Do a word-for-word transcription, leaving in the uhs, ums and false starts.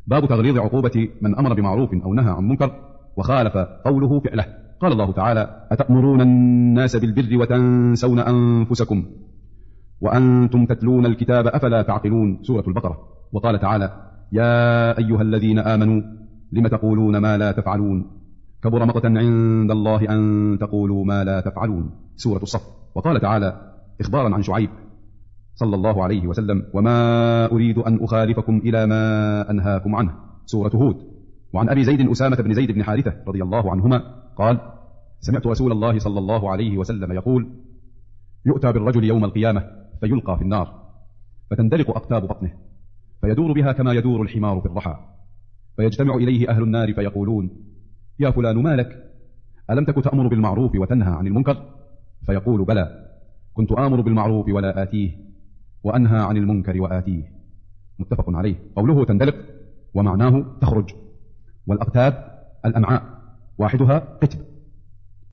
باب تغليظ عقوبة من أمر بمعروف أو نهى عن منكر وخالف قوله فعله. قال الله تعالى: أتأمرون الناس بالبر وتنسون أنفسكم وأنتم تتلون الكتاب أفلا تعقلون، سورة البقرة. وقال تعالى: يا أيها الذين آمنوا لم تقولون ما لا تفعلون كبر مقتا عند الله أن تقولوا ما لا تفعلون، سورة الصف. وقال تعالى إخبارا عن شعيب صلى الله عليه وسلم: وما أريد أن أخالفكم إلى ما أنهاكم عنه، سورة هود. وعن أبي زيد أسامة بن زيد بن حارثة رضي الله عنهما قال: سمعت رسول الله صلى الله عليه وسلم يقول: يؤتى بالرجل يوم القيامة فيلقى في النار فتندلق أقتاب بطنه فيدور بها كما يدور الحمار في الرحى، فيجتمع إليه أهل النار فيقولون: يا فلان ما لك؟ ألم تك تأمر بالمعروف وتنهى عن المنكر؟ فيقول: بلى، كنت آمر بالمعروف ولا آتيه وأنهى عن المنكر وآتيه، متفق عليه. قوله تندلق ومعناه تخرج، والأقتاب الأمعاء، واحدها قتب